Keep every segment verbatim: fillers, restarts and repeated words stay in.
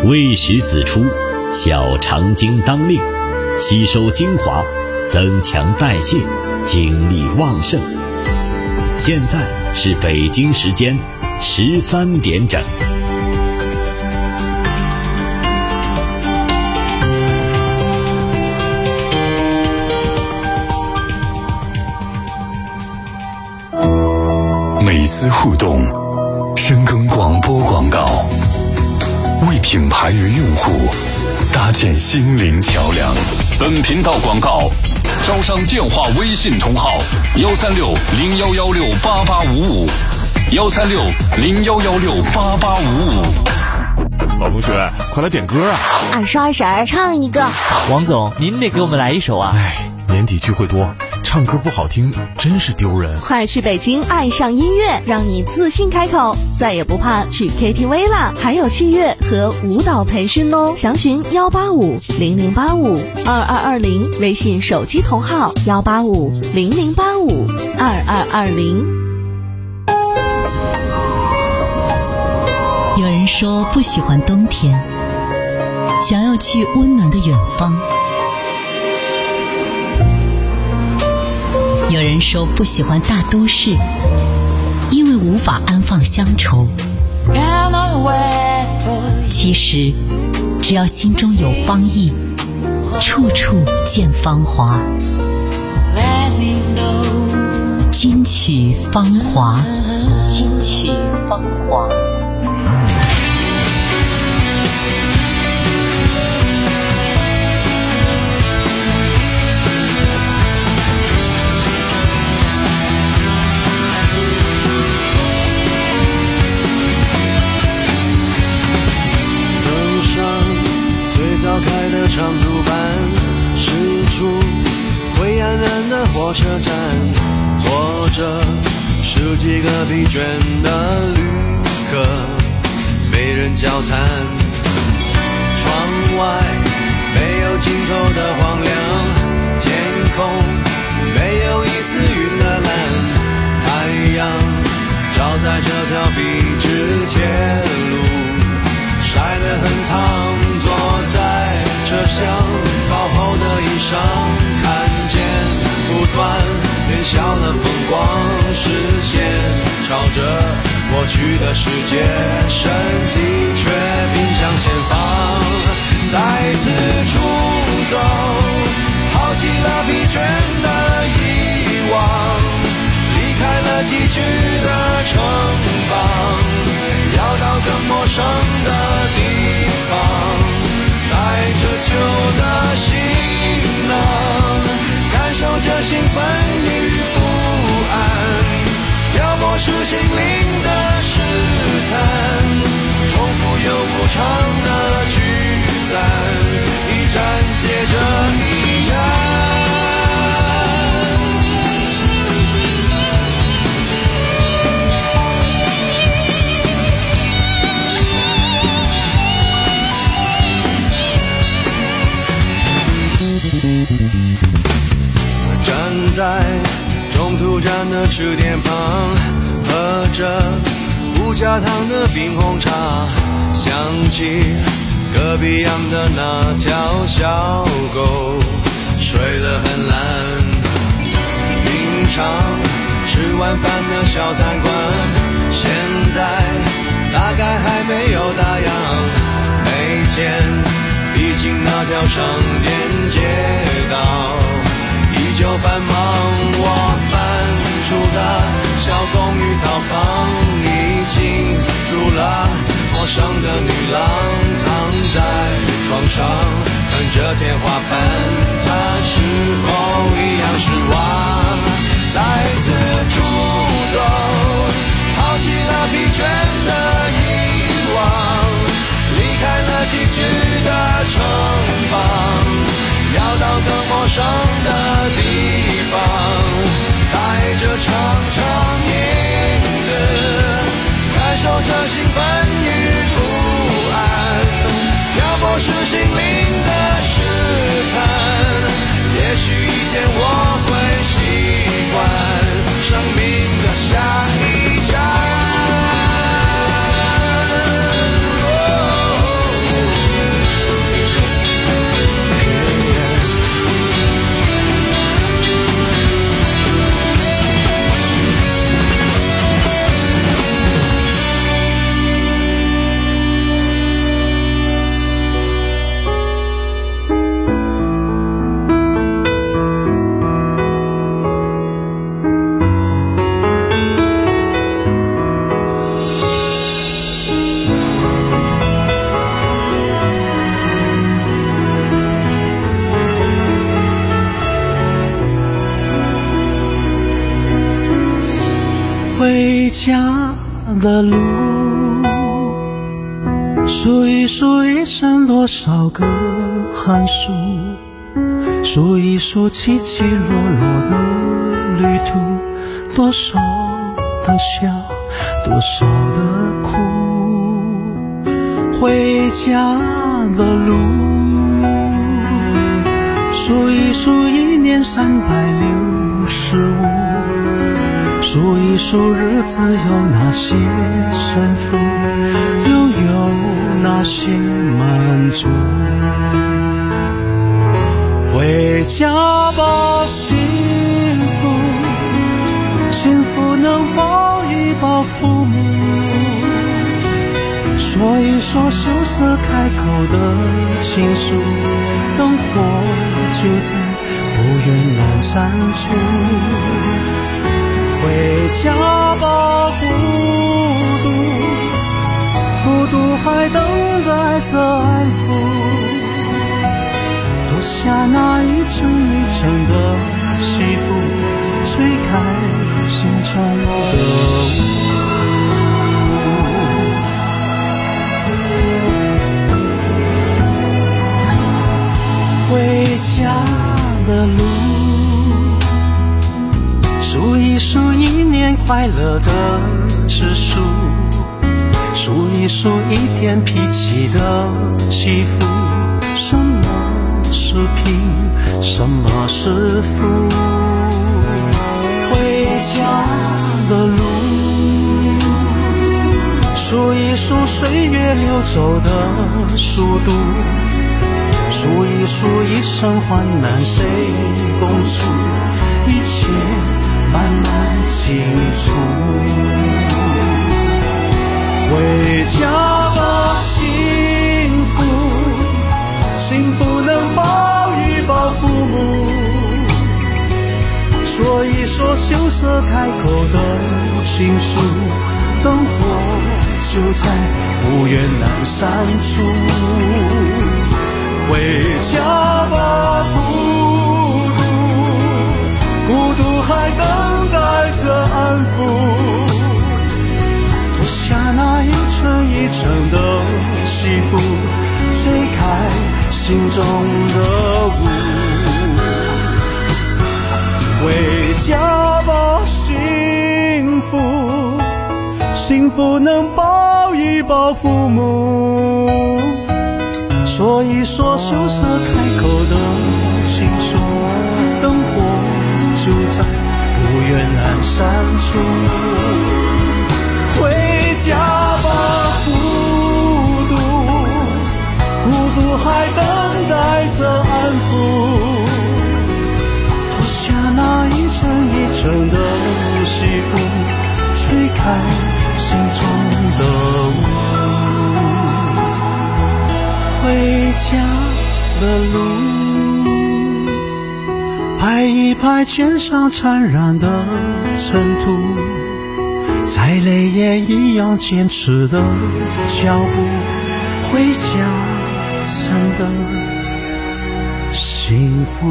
未时子出，小肠经当令，吸收精华，增强代谢，精力旺盛。现在是北京时间十三点整。 每丝互动，深耕广播广告，为品牌与用户搭建心灵桥梁。本频道广告招商电话微信同号：幺三六零幺幺六八八五五，幺三六零幺幺六八八五五。 老同学，快来点歌啊！ 二十二婶唱一个。 王总，您得给我们来一首啊！ 哎，年底聚会多，唱歌不好听真是丢人。 快去北京爱上音乐，让你自信开口，再也不怕去 K T V 啦！还有器乐和舞蹈培训哦，详询幺八五零零八五二二二零，微信手机同号幺八五零零八五二二二零。 有人说不喜欢冬天，想要去温暖的远方。有人说不喜欢大都市，因为无法安放乡愁。其实只要心中有芳意，处处见芳华。金曲芳华，金曲芳华。 开的长途班驶出灰暗暗的火车站，坐着十几个疲倦的旅客，没人交谈。窗外没有尽头的荒凉，天空没有一丝云的蓝，太阳照在这条笔直铁路，晒得很烫。坐在车厢薄厚的衣裳，看见不断变小的风光，视线朝着过去的世界，身体却并向前方。再次出走，抛弃了疲倦的遗忘，离开了崎岖的城邦，要到更陌生的地方，带着旧的行囊，感受着兴奋与不安，漂泊是心灵的试探，重复又无常的聚散，一站接着一站。站在中途站的吃店旁，喝着不加糖的冰红茶，想起隔壁养的那条小狗，睡得很烂。平常吃晚饭的小餐馆，现在大概还没有打烊。每天毕竟那条商店街道依旧繁忙，我搬出的小公寓套房已经住了陌生的女郎，躺在床上看着天花板，她是否一样失望？再次出走，抛弃了疲倦的遗忘，离开了崎岖的城邦，要到更陌生的地方，带着长长影子，感受着兴奋与不安，漂泊是心灵的试探，也许一天我会习惯生命的下一站。 回家的路，数一数一生多少个寒暑，数一数起起落落的旅途，多少的笑，多少的苦。回家的路，数一数一年三百六十五，数一数日子有哪些胜负，又有哪些满足。回家吧，幸福，幸福能抱一抱父母，说一说羞涩开口的情书，灯火就在不远阑珊处。回家吧，孤独，孤独还等待着安抚，脱下那一层一层的西服，吹开心中的雾。回家的路，数一数一年快乐的指数，数一数一天脾气的起伏，什么是贫，什么是富。回家的路，数一数岁月流走的速度，数一数一生患难谁共处，一切慢慢清楚。回家吧，幸福，幸福能抱一抱父母，说一说羞涩开口的情书，灯火就在不远阑珊处。回家吧，孤独，孤独还等待着安抚，脱下那一层一层的西服，吹开心中的雾。回家吧，幸福，幸福能抱一抱父母，说一说羞涩开口的情书，灯火就在不远阑珊处。回家吧，孤独，孤独还等待着安抚，脱下那一层一层的西服，吹开心中的雾。回家的路，拍一拍肩上缠染的尘土，再累也一样坚持的脚步，回家真的幸福。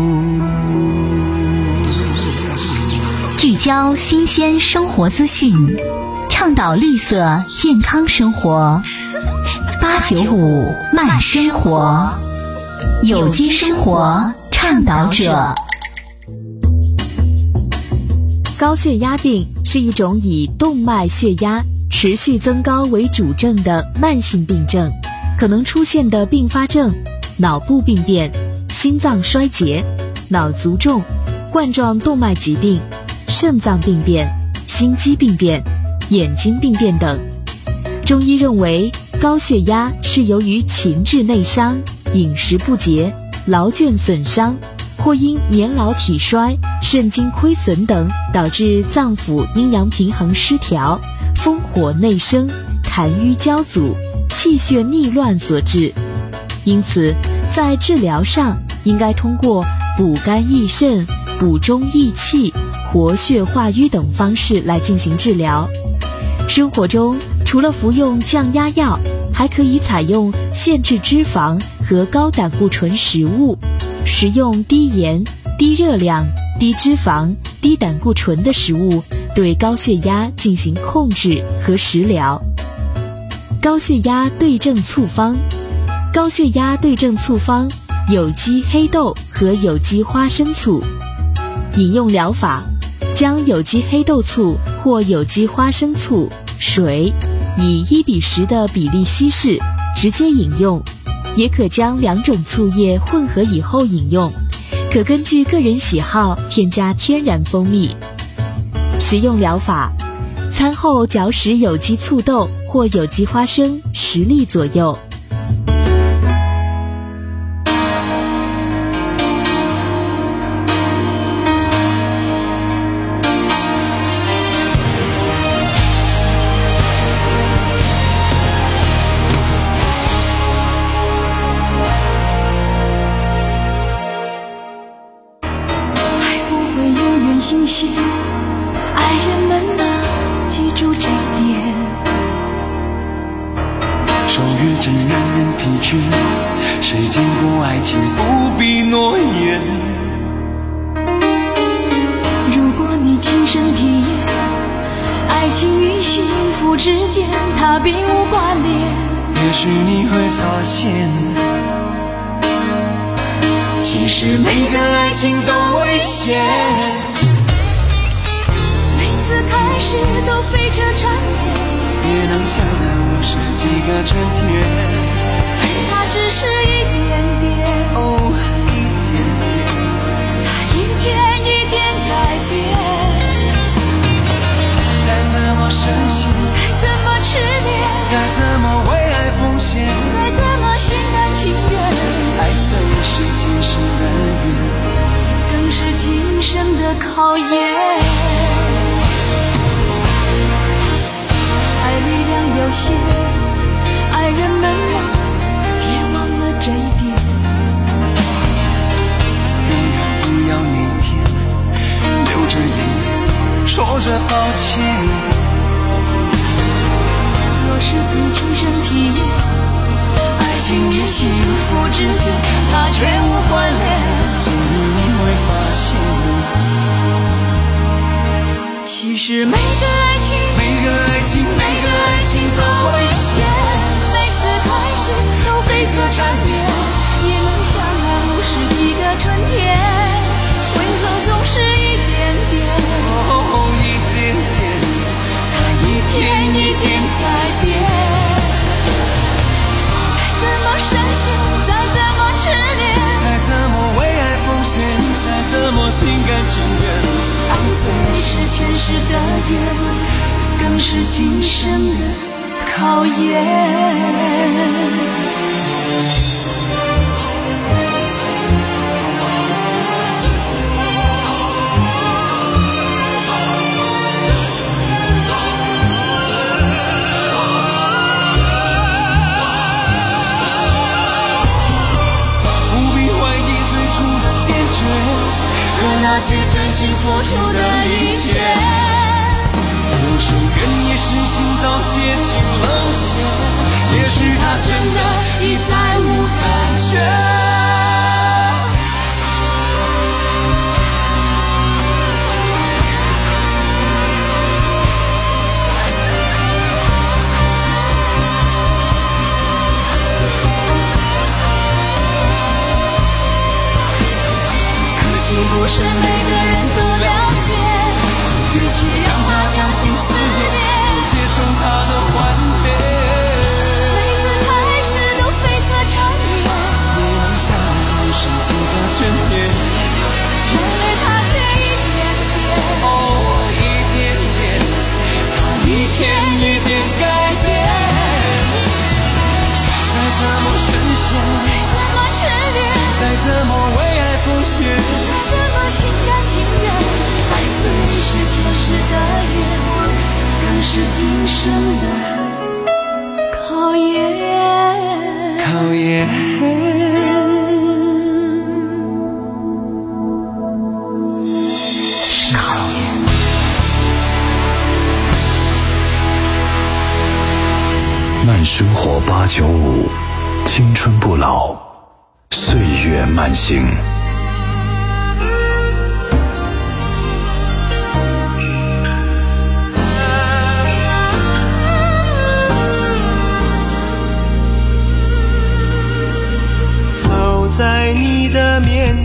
聚焦新鲜生活资讯，倡导绿色健康生活。八九五慢生活，有机生活倡导者。 高血压病是一种以动脉血压持续增高为主症的慢性病症，可能出现的并发症：脑部病变、心脏衰竭、脑卒中、冠状动脉疾病、肾脏病变、心肌病变、眼睛病变等。中医认为，高血压是由于情志内伤、饮食不节、劳倦损伤，或因年老体衰、肾精亏损等导致脏腑阴阳平衡失调、风火内生、痰瘀交阻、气血逆乱所致。因此，在治疗上应该通过补肝益肾、补中益气、活血化瘀等方式来进行治疗。生活中除了服用降压药，还可以采用限制脂肪和高胆固醇食物，食用低盐、低热量、低脂肪、低胆固醇的食物， 对高血压进行控制和食疗。高血压对症促方，高血压对症促方，有机黑豆和有机花生醋。饮用疗法：将有机黑豆醋或有机花生醋、水以一比十的比例稀释，直接饮用，也可将两种醋液混合以后饮用，可根据个人喜好添加天然蜂蜜。食用疗法：餐后嚼食有机醋豆或有机花生十粒左右。 新鲜，爱人们啊，记住这一点。 守约真让人疲倦，谁见过爱情不必诺言？ 如果你亲身体验，爱情与幸福之间它并无关联。 也许你会发现，其实每个爱情都危险。 每次开始都飞车缠绵， 也能想到我是几个春天， 而它只是一点点， 哦，一点点， 它一点一点改变。 再怎么深陷， 再怎么痴恋， 再怎么为爱奉献， 再怎么心甘情愿， 爱虽是今生的缘， 更是今生的考验。爱力量有限，爱人们啊，别忘了这一点。 永远不要那天流着眼泪说着抱歉。 若是曾亲身体验，爱情与幸福之间它全无关联。 终于你会发现， 其实每个爱情， 每个爱情，每个爱情都危险。 每次开始都飞色缠绵，也能相爱无十几个春天，为何总是一点点？ 哦，一点点， 它一天一点改变。再怎么深陷，再怎么痴恋， 再怎么为爱奉献，再怎么心甘情愿。 爱虽是前世的缘，更是今生的考验。 那些真心付出的一切，有生跟一世心都接近冷血，也许他真的已再无感觉。 不是每个人都了解，与其让他将心撕裂， 接受他的幻灭。 每次开始都飞色缠绵， 也能下来无十几个春天， 眼泪它却一点点， 哦，一点点，它一天一点改变。再怎么深陷， 再怎么痴恋， 再怎么为爱奉献， 心甘情愿，爱虽是前世的缘，更是今生的考验。 考验。是考验。 慢生活八九五，青春不老，岁月慢行。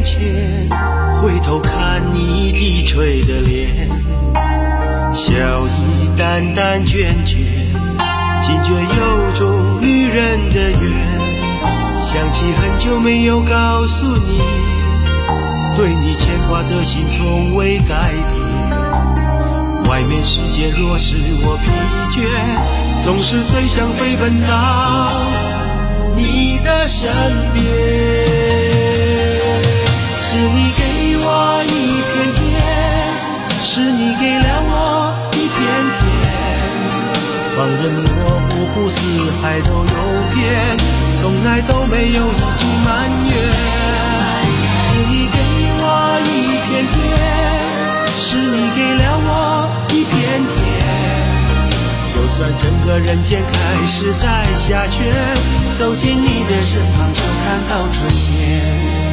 面前，回头看你低垂的脸，笑意淡淡倦倦，惊觉有种女人的缘。想起很久没有告诉你，对你牵挂的心从未改变。外面世界若使我疲倦，总是最想飞奔到你的身边。是你给我一片天，是你给了我一片天，放任我五湖四海都游遍，从来都没有一句埋怨。是你给我一片天，是你给了我一片天，就算整个人间开始在下雪，走进你的身旁就看到春天。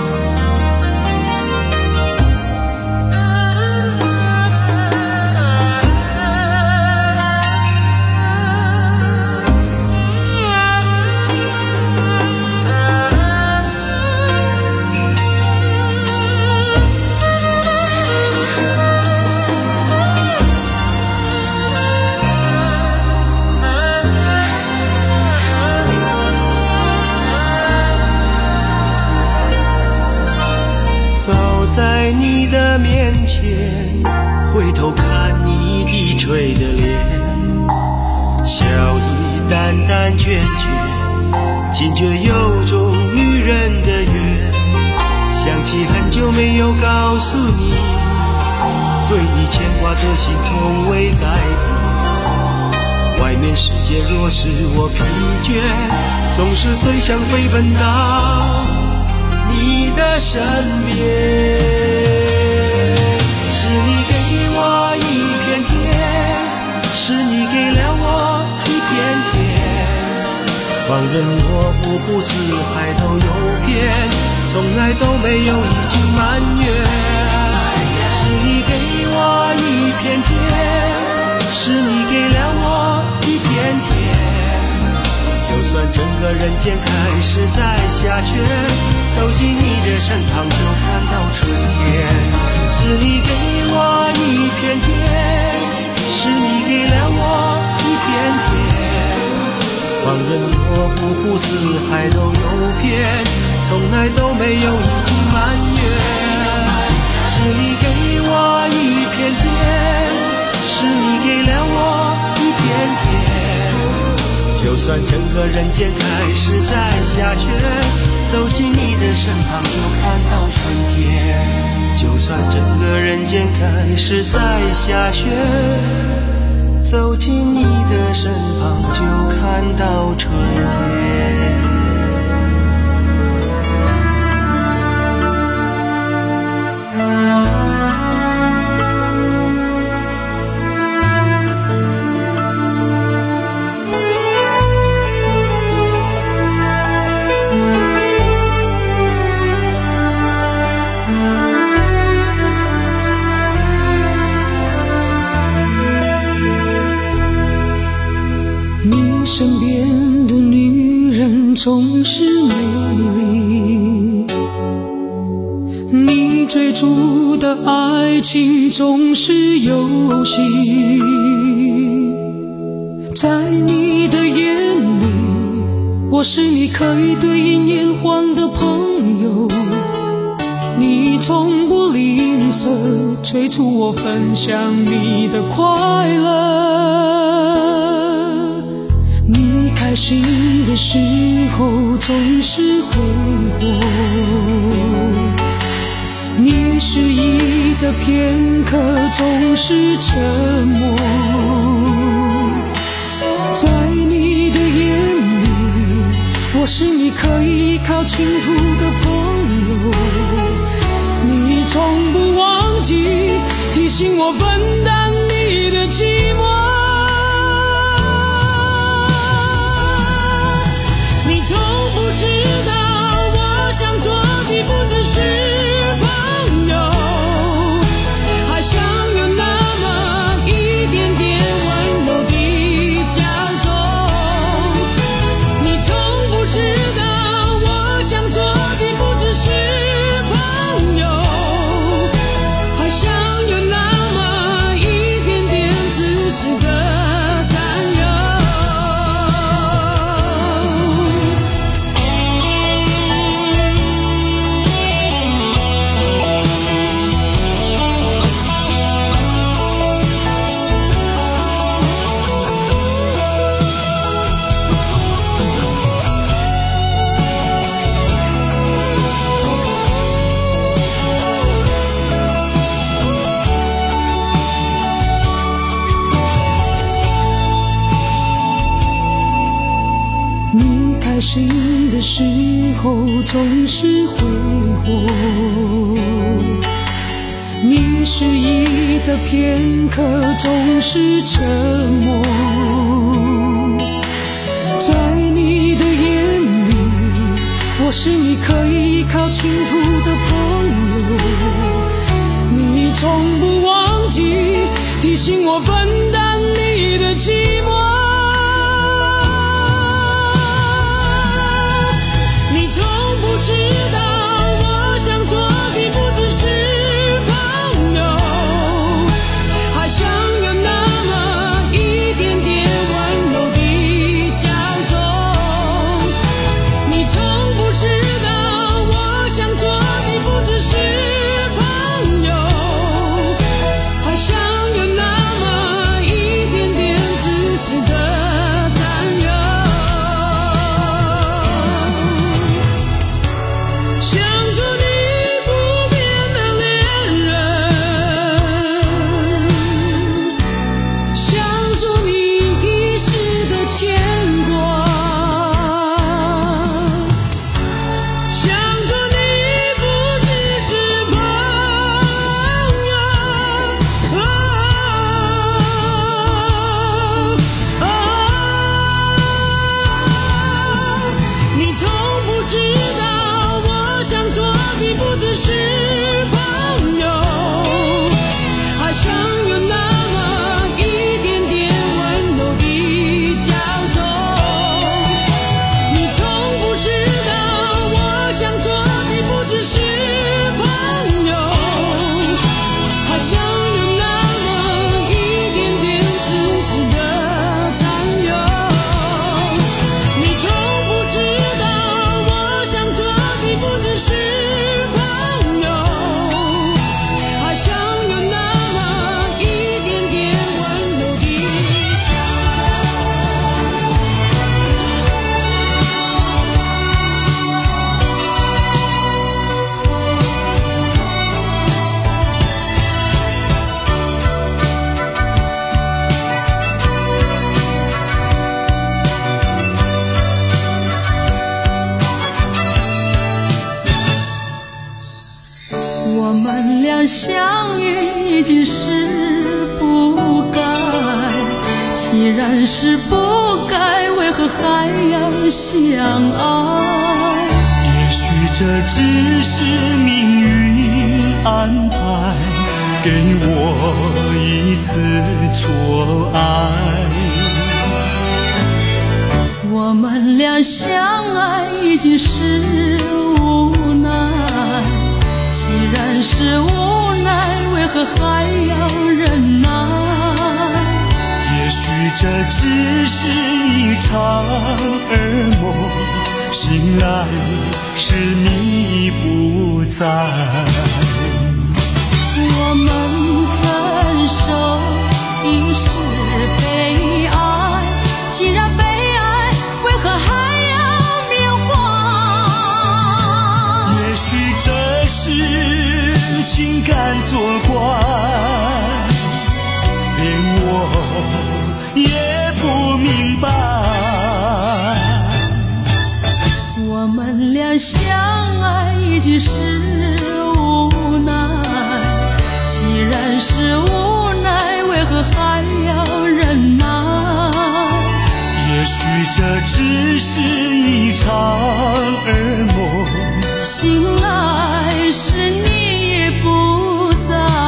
在你的面前，回头看你低垂的脸，笑意淡淡倦倦，惊觉有种女人的缘。想起很久没有告诉你，对你牵挂的心从未改变。外面世界若使我疲倦，总是最想飞奔到你的身边。是你给我一片天，是你给了我一片天，放任我五湖四海都游遍，从来都没有一句埋怨。是你给我一片天，是你给了我一片天，就算整个人间开始在下雪，走进你的身旁就看到春天。是你给我一片天，是你给了我一片天，放任我五湖四海都游遍，从来都没有一句埋怨。是你给我一片天，是你给了我一片天，就算整个人间开始在下雪，走进你的身旁就看到春天。就算整个人间开始在下雪，走进你的身旁就看到春天。 身边的女人总是美丽，你追逐的爱情总是游戏，在你的眼里，我是你可以对饮言欢的朋友，你从不吝啬催促我分享你的快乐。开心的时候总是挥霍，你失意的片刻总是沉默。在你的眼里，我是你可以依靠倾吐的朋友，你从不忘记提醒我分担你的寂寞。从不知道我想做的不只是朋友，还想有那么一点点温柔的骄纵。你从不知道我想做的不只是朋实的占有。开心的时候总是挥霍，你失意的片刻总是沉默。在你的眼里，我是你可以依靠倾吐的朋友，你从不忘记提醒我分担你的寂寞。知道我想做的不只是朋友，还想有那么一点点温柔的骄纵。你从不知道我想做的不只是朋友，还想有那么一点点自私的占有。相遇已经是不该，既然是不该，为何还要相爱？ 也许这只是命运安排，给我一次错爱。 我们俩相爱已经是无奈，既然是无奈，为何还要忍耐？ 也许这只是一场噩梦，醒来时你不在。 我们分手已是悲哀，既然悲哀，为何还要缅怀？ 也许这是情感作怪，连我也不明白。 我们俩相爱已经是无奈，既然是无奈，为何还要忍耐？ 也许这只是一场噩梦， 醒来时你也不在。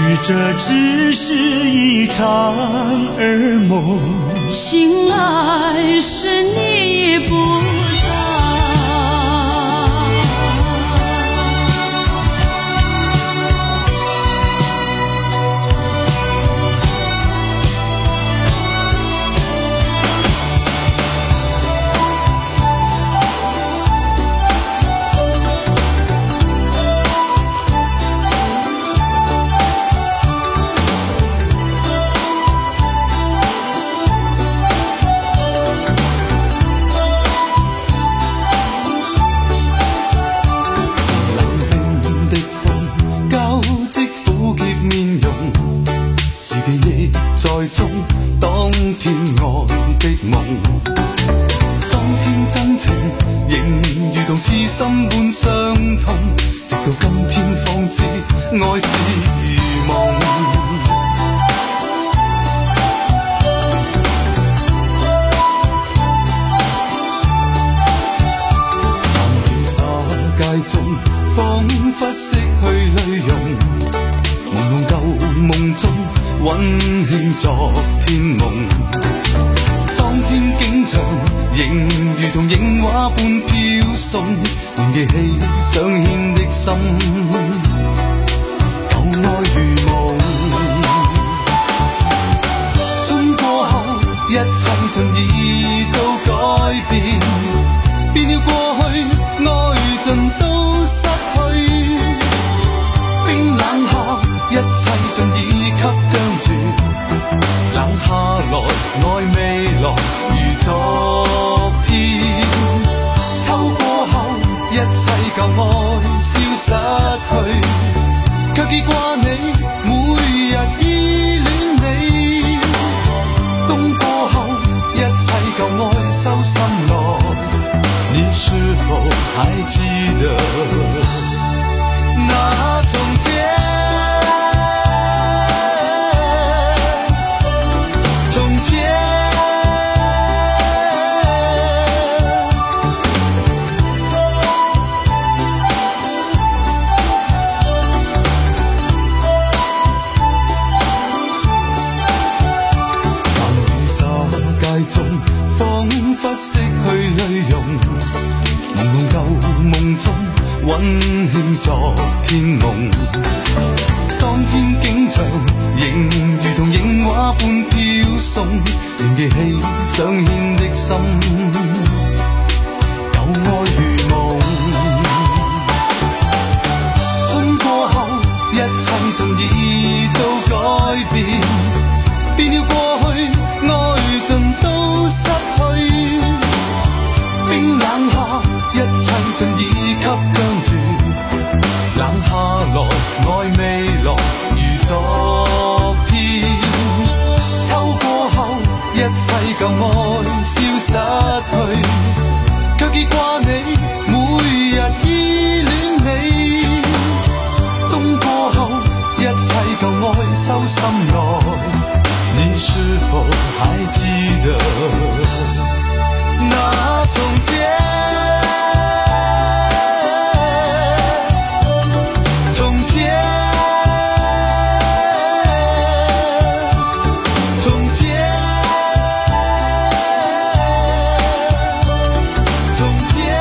这只是一场噩梦， 醒来时你已不在中當天愛的夢，當天真情仍如同痴心般相通，直到今天方知愛是夢。暫於世界中，彷彿失去淚容，朦朧舊夢中溫馨昨天夢，當天景象仍如同映畫般飄送，仍記起相牽的心，舊愛如夢。春過後，一切盡已都改變，變了過去，愛盡都失去，冰冷下，一切盡已給僵住，冷下來，愛未來如昨天。秋過後，一切舊愛消失去，卻記掛你，每日依戀你。冬過後，一切舊愛收心來，你是否還記得那從前？彷彿失去淚容，朦朧舊夢中溫馨昨天夢，當天景象仍如同映畫般飄送，仍記起相牽的心，舊愛如夢。春過後，一切盡已都改變，變了過去，愛盡都失去，冰冷下，一切盡已給僵住，冷下來，愛未來如昨天。秋過後，一切舊愛消失去，卻記掛你，每日依戀你。冬過後，一切舊愛收心來，你是否還記得那從前？從前，從前，從前。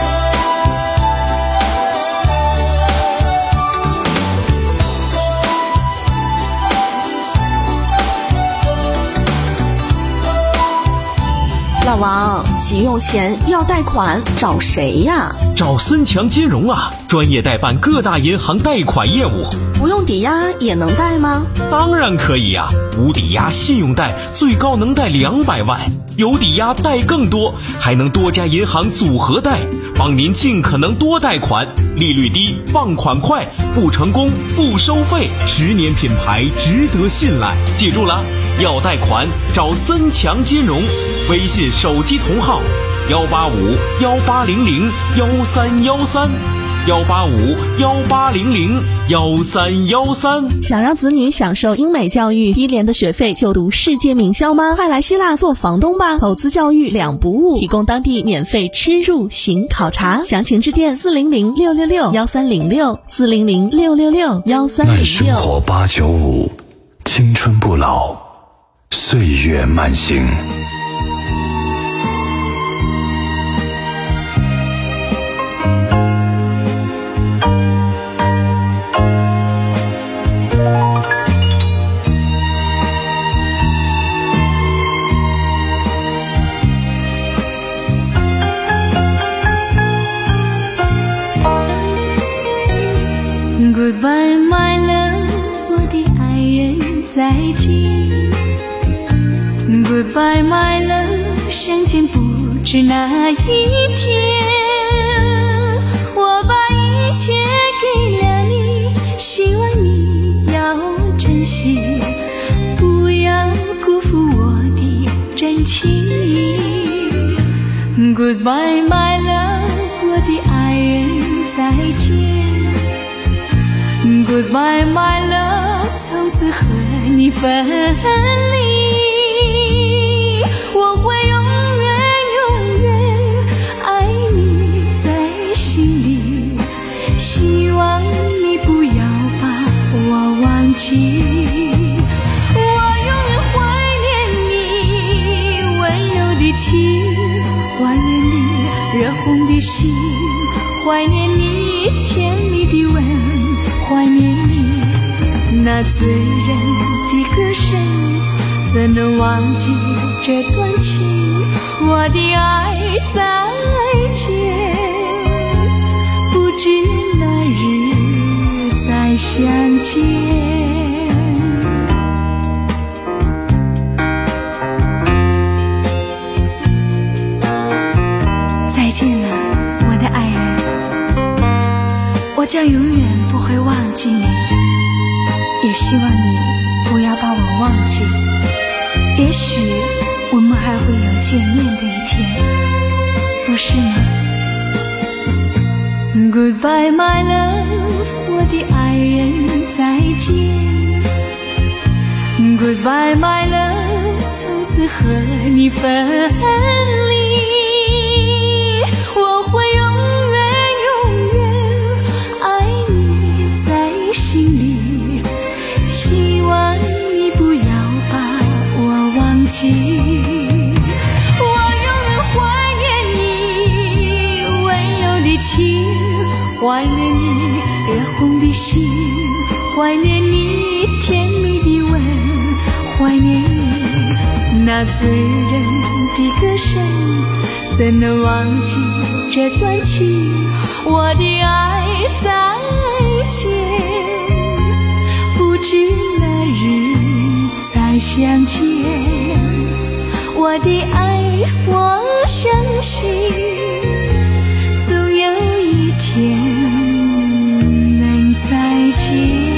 老王，急用钱要贷款找谁呀？ 找森强金融啊，专业代办各大银行贷款业务。 不用抵押也能贷吗？ 当然可以呀、啊，无抵押信用贷最高能贷两百万，有抵押贷更多，还能多家银行组合贷，帮您尽可能多贷款，利率低，放款快，不成功不收费，十年品牌值得信赖。记住了，要贷款找森强金融，微信手机同号幺八五幺八零零幺三幺三。幺八五幺八零零幺三幺三。 想让子女享受英美教育，低廉的学费就读世界名校吗？快来希腊做房东吧！投资教育两不误，提供当地免费吃住行考察，详情致电四零零六六六幺三零六四零零六六六幺三零六。 慢生活八九五。 青春不老，岁月慢行。 Goodbye, my love， 我的爱人，再见。Goodbye, my love， 相见不知哪一天。我把一切给了你，希望你要珍惜，不要辜负我的真情。Goodbye, my love， 我的爱人，再见。Goodbye, my love， 从此和你分离，我会永远永远爱你在心里，希望你不要把我忘记。我永远怀念你温柔的情，怀念你热红的心，怀念你甜蜜的吻，怀念你那醉人的歌声，怎能忘记这段情？我的爱再见，不知哪日再相见。再见了，我的爱人，我将永远不会忘记你，也希望你不要把我忘记。也许我们还会有见面的一天，不是吗？ Goodbye, my love， 我的爱人，再见。Goodbye, my love， 从此和你分离，我会永远永远爱你在心里，希望你不要把我忘记。我永远怀念你温柔的情，怀念你热红的心，怀念你甜蜜的吻，怀念你那醉人的歌声，怎能忘记这段情？我的爱再见，不知哪日再相见。我的爱，我相信总有一天能再见。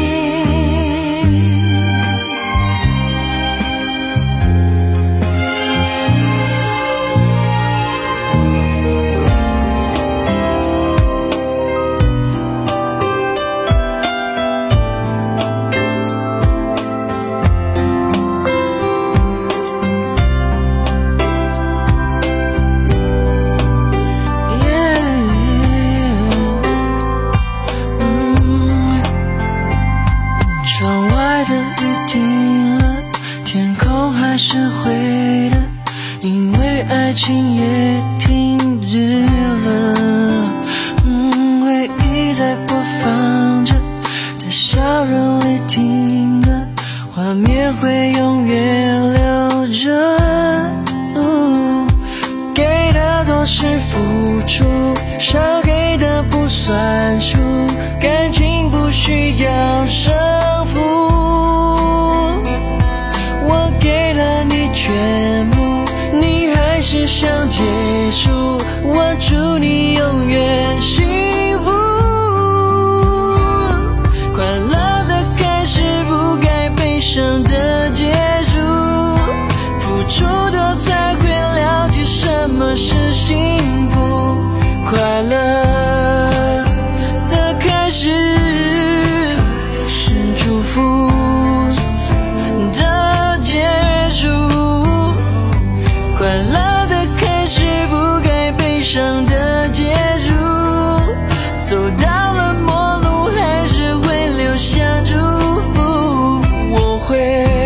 会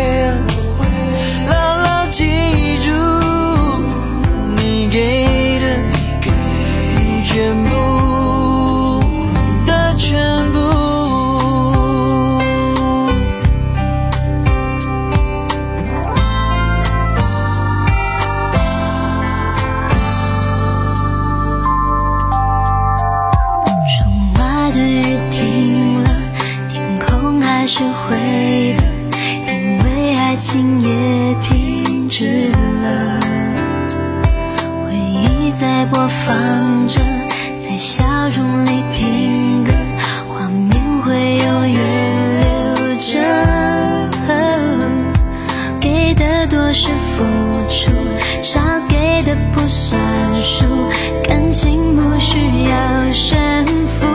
在播放着，在笑容里听歌，画面会永远留着。给的多是付出，少给的不算数，感情不需要胜负。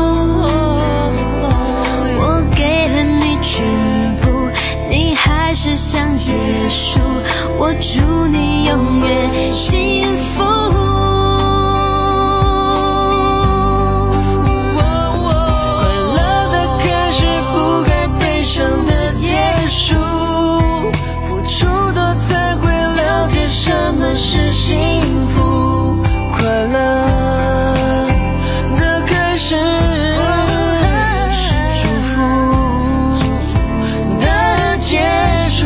我给了你全部，你还是想结束，我祝你永远幸福。是幸福，快乐的开始是祝福的结束，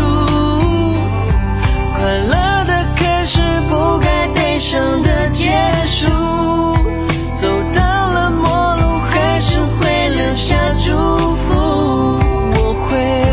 快乐的开始不该悲伤的结束，走到了末路还是会留下祝福，我会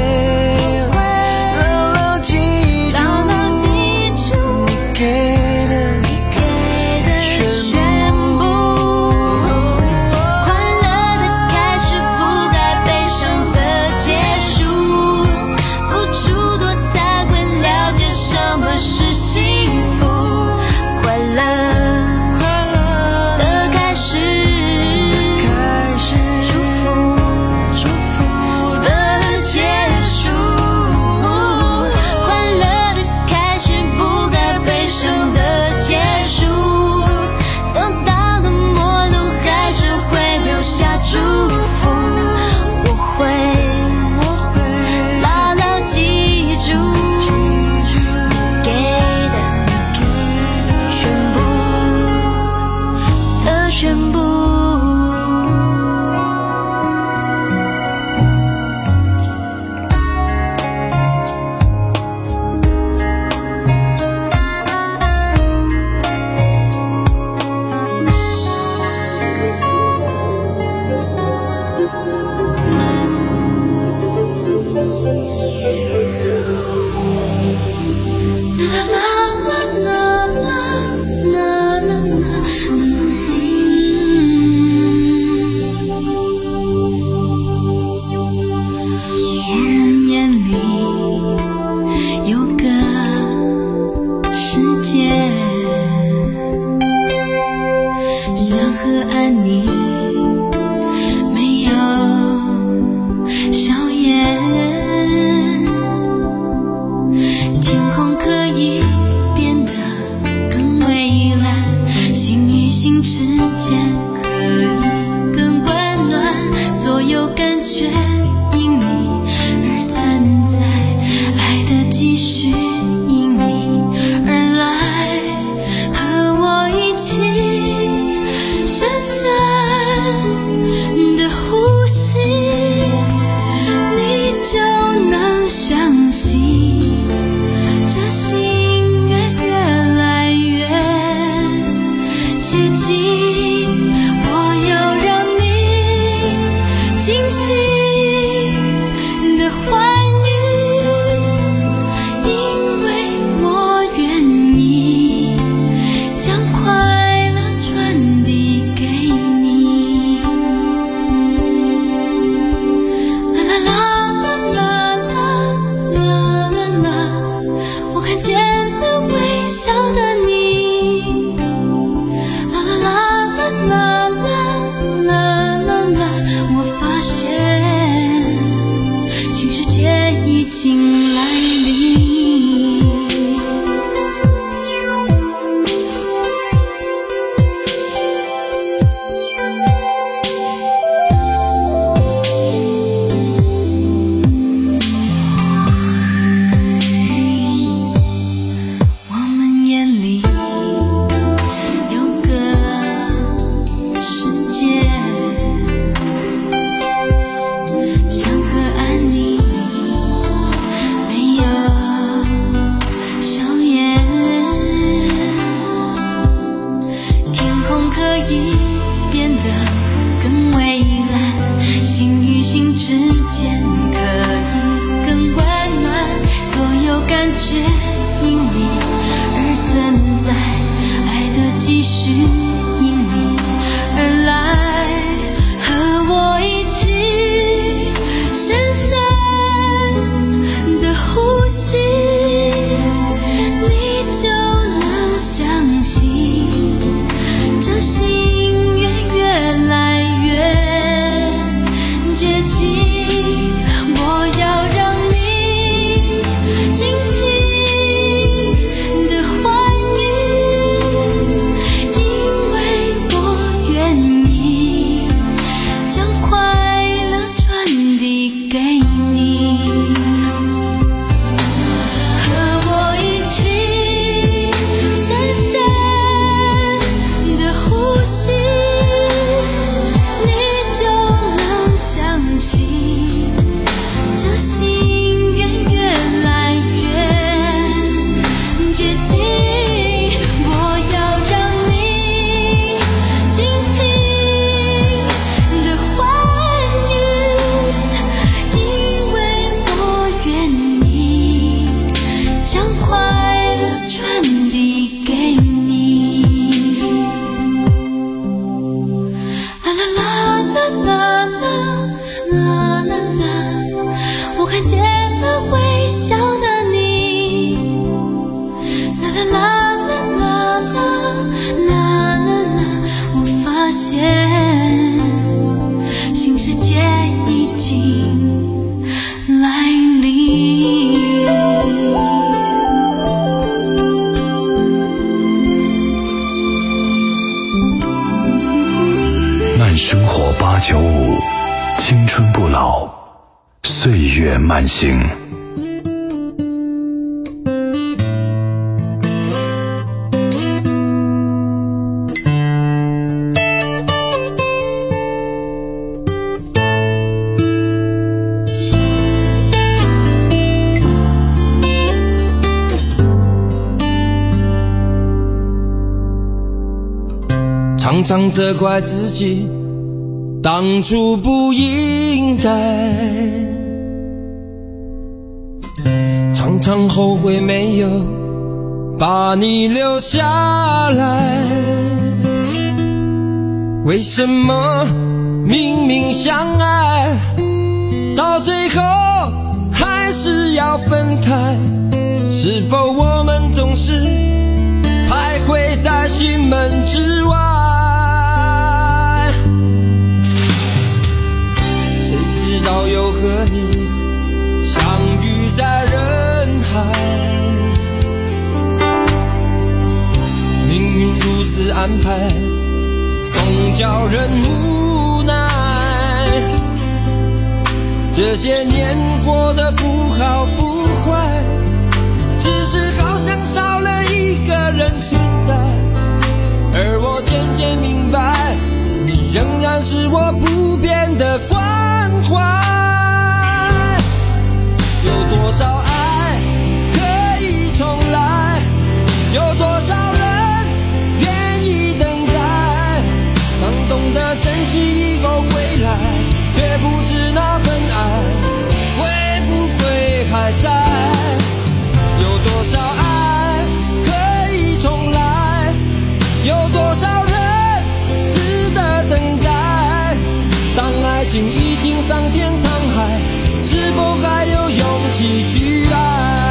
深深生活八九五，青春不老，岁月慢行。 常常责怪自己当初不应该，常常后悔没有把你留下来。为什么明明相爱，到最后还是要分开？是否我们总是徘徊在心门之外？谁知道又和你相遇在人海，命运如此安排，总叫人无奈。这些年过得不好不坏，只是好像少了一个人存在，而我渐渐明白，你仍然是我不变的关怀。有多少爱可以重来，有多少人愿意等待，当懂得珍惜以后回来，却不知那份爱会不会还在。有多少爱可以重来，有多少人值得等待，当爱情已经桑田沧海，是否还有勇气去爱？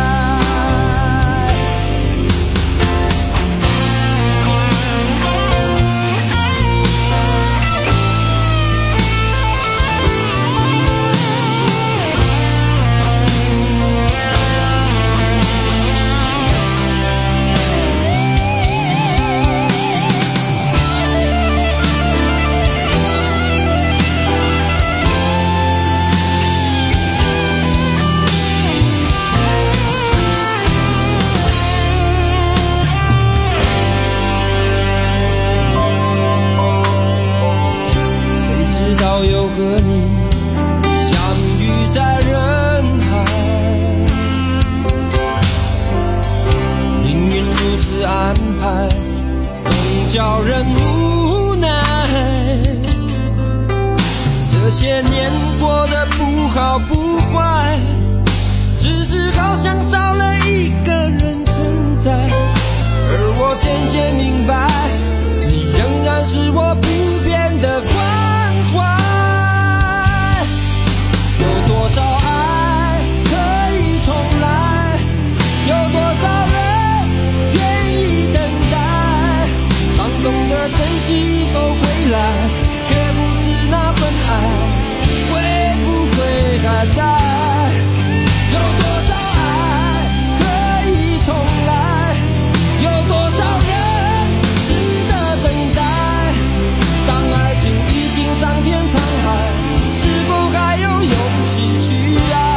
又和你相遇在人海，命运如此安排，总叫人无奈。这些年过得不好不坏，只是好像少了一个人存在，而我渐渐明白，你仍然是我不变的关怀。有多少爱可以重来，有多少人愿意等待，当懂得珍惜以后回来，却不知那份爱会不会还在。有多少爱可以重来，有多少人值得等待，当爱情已经桑田沧海，是否还有勇气去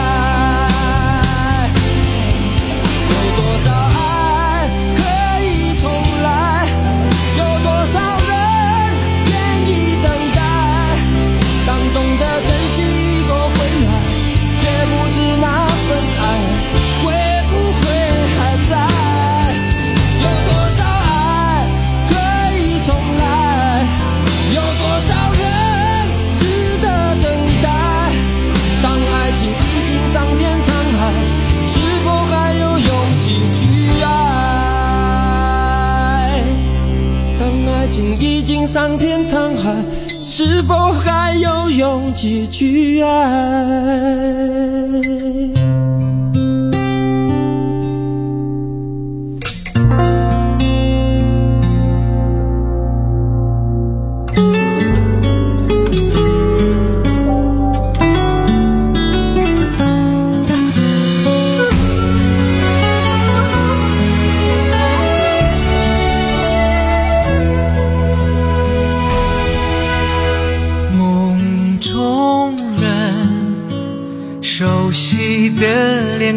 爱？有多少爱可以重来，有多少人愿意等待，当懂得珍惜以后回来，却不知那份爱会不会还在。有多少爱可以重来，有多少人值得等待，当爱情已经桑田沧海，是否还有勇气去爱？当爱情已经桑田沧海，是否还有勇气去爱？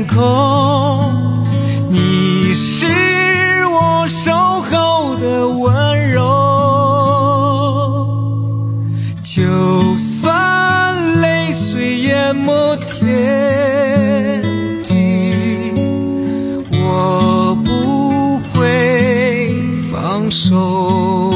天空，你是我守候的温柔，就算泪水淹没天地，我不会放手。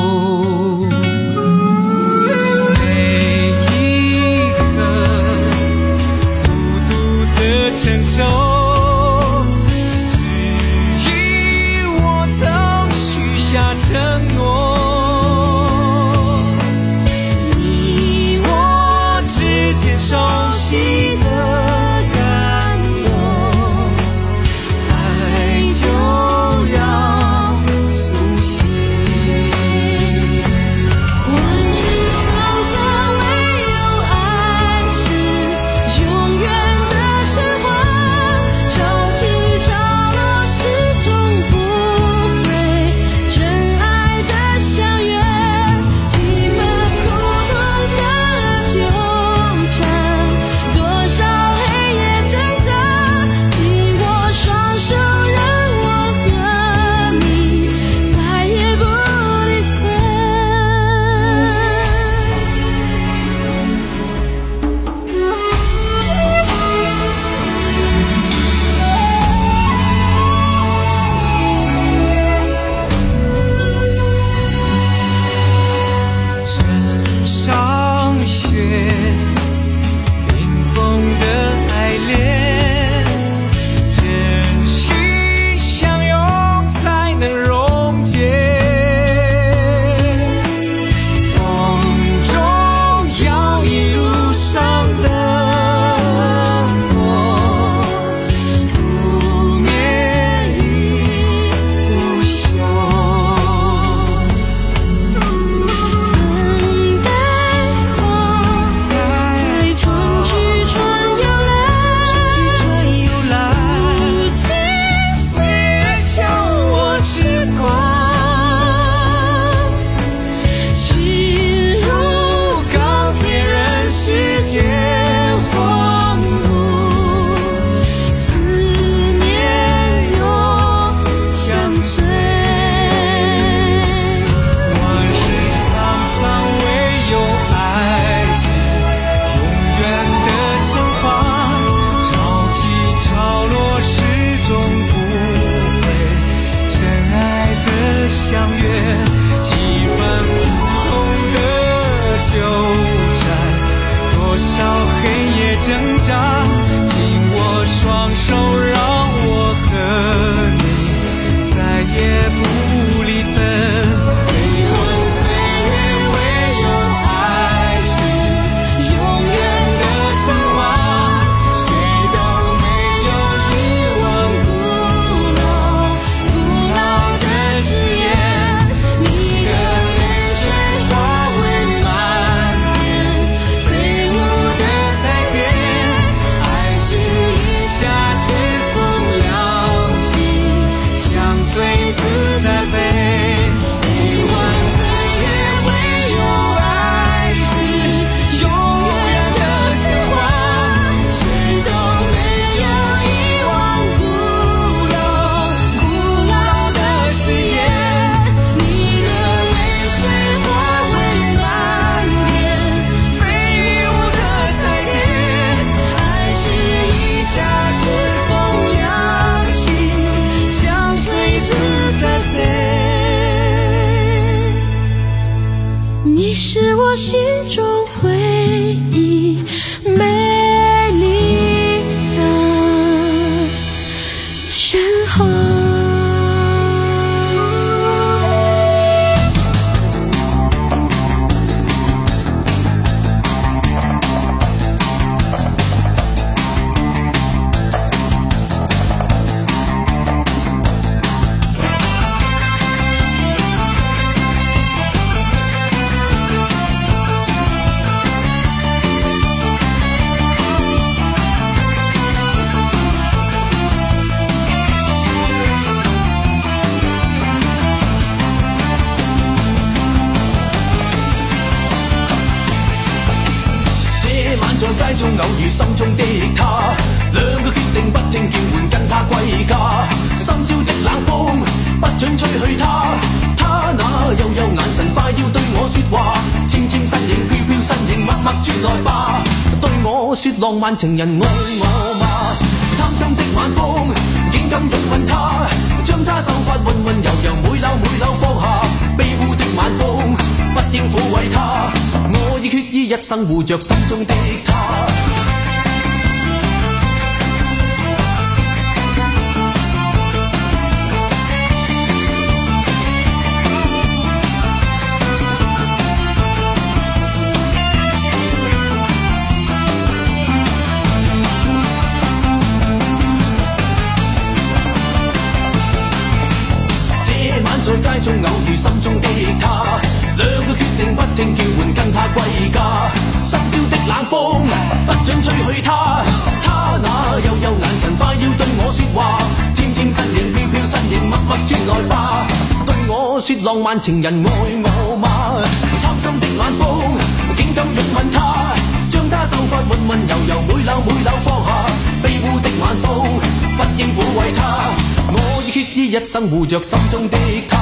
承受，只因我曾许下承诺，你我之间熟悉的感动，爱就要苏醒。 万事苍苍，唯有爱是永远的神话。潮起潮落，始终不会真爱的相约。几分苦痛的纠缠，多少黑夜挣扎，紧握双手，让我和你再也不离分。 枕上雪，冰封的爱恋，真心相拥才能溶解。风中摇曳路上的火，不灭亦不休。 等待花开，春去春又来，如今岁月笑我痴狂，心如高铁，人世间荒芜，思念又相随。 万事沧桑，唯有爱是永远的神话。潮起潮落，始终不会真爱的相约。几番苦痛的纠缠，多少黑夜挣扎，紧握双手，让我和你再也不离分。悲欢岁月，唯有爱是永远的神话。谁都没有遗忘古老古老的誓言，你的泪水化为漫天飞舞的彩蝶，爱是一下指缝亮起，相随自在飞。悲欢岁月，唯有爱是永远的神话。谁都没有遗忘古老古老的誓言，你的泪水化为漫天飞舞的彩蝶，爱是一下指缝亮起，相随自在飞。你是我心中唯一美丽的神话。 街中偶遇心中的他，兩個決定不聽叫喚吹去他，他那幽幽眼神快要對我說話，纖纖身影飄飄身影默默轉來吧，對我說浪漫情人愛我嗎？貪心的晚風竟敢擁吻他，將他秀髮溫溫柔柔每縷每縷放下，卑污的晚風不應撫慰他，我已決意一生護着心中的他。在街中偶遇心中的他，兩個決定不聽叫喚跟他歸家，深宵的冷風不准吹去他，他那幽幽眼神快要對我說話，纖纖身影飄飄身影默默轉來吧，對我說浪漫情人愛我嗎？貪心的晚風竟敢擁吻他，將他秀髮溫溫柔柔每縷每縷放下，卑污的晚風不應撫慰他，我已決意一生護着心中的他。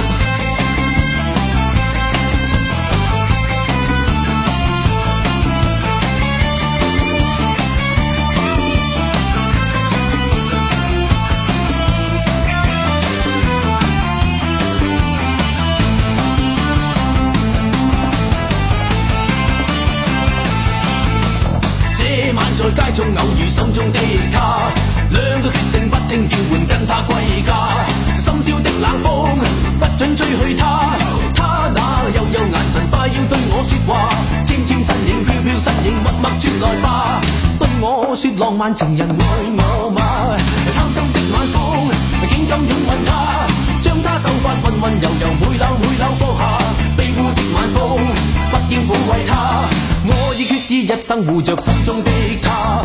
這晚在街中偶遇心中的他，兩個決定不聽叫喚跟他歸家，深宵的冷風不准吹去他，他那幽幽眼神快要對我說話，纖纖身影飄飄身影默默轉來吧，對我說浪漫情人愛我嗎？貪心的晚風竟敢擁吻他，將他秀髮溫溫柔柔每縷每縷放下，卑污的晚風不應撫慰他，我已決意一生護着心中的他。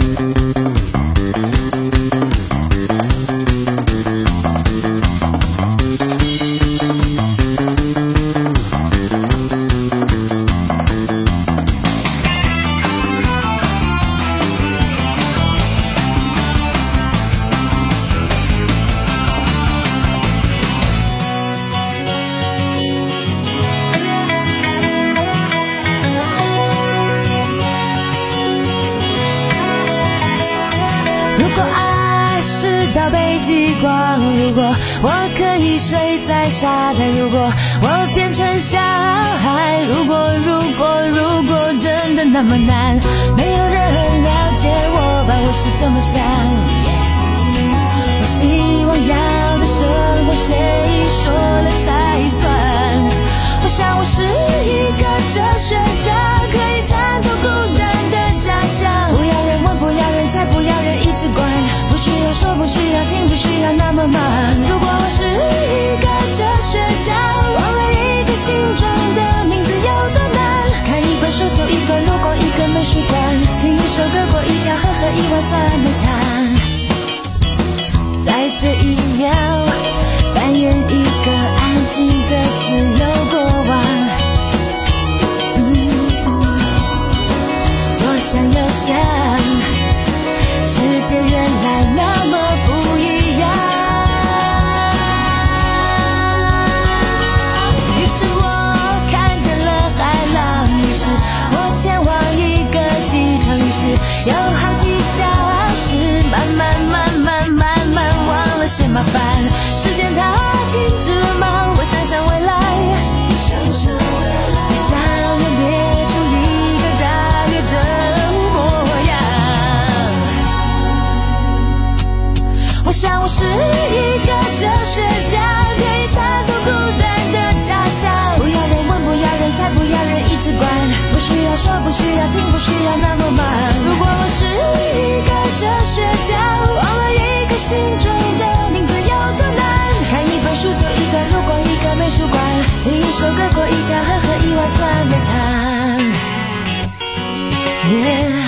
如果我可以睡在沙滩，如果我变成小孩，如果如果如果真的那么难，没有人了解我吧，我是怎么想，我希望要的生活谁说了才算，我想我是一个哲学家，可以参透孤单的假象，不要人问，不要人猜，不要人一直管，不需要说，不需要听，不需要那么忙，如果我是一个哲学家，忘了一个心中的名字有多难，看一本书，走一段路，逛一个美术馆，听一首歌，过一条河，喝一碗酸梅汤，在这一秒扮演一个安静的自由国王，嗯，左想右想，世界原来那么不一样，于是我看见了海浪，于是我前往一个机场，于是有好几小时慢慢慢慢慢慢忘了些麻烦，时间它静止了吗？我想想未来，我想想未来，我想要列出一个大略的模样，我想我是一个哲学家，可以参透孤单的假象，不要人问，不要人猜，不要人一直管，不需要说，不需要听，不需要那么忙，如果我是一个哲学家，忘了一个心中的名字有多难，看一本书，走一段路，逛一个美术馆，听一首歌，过一条河，喝一碗酸梅汤，yeah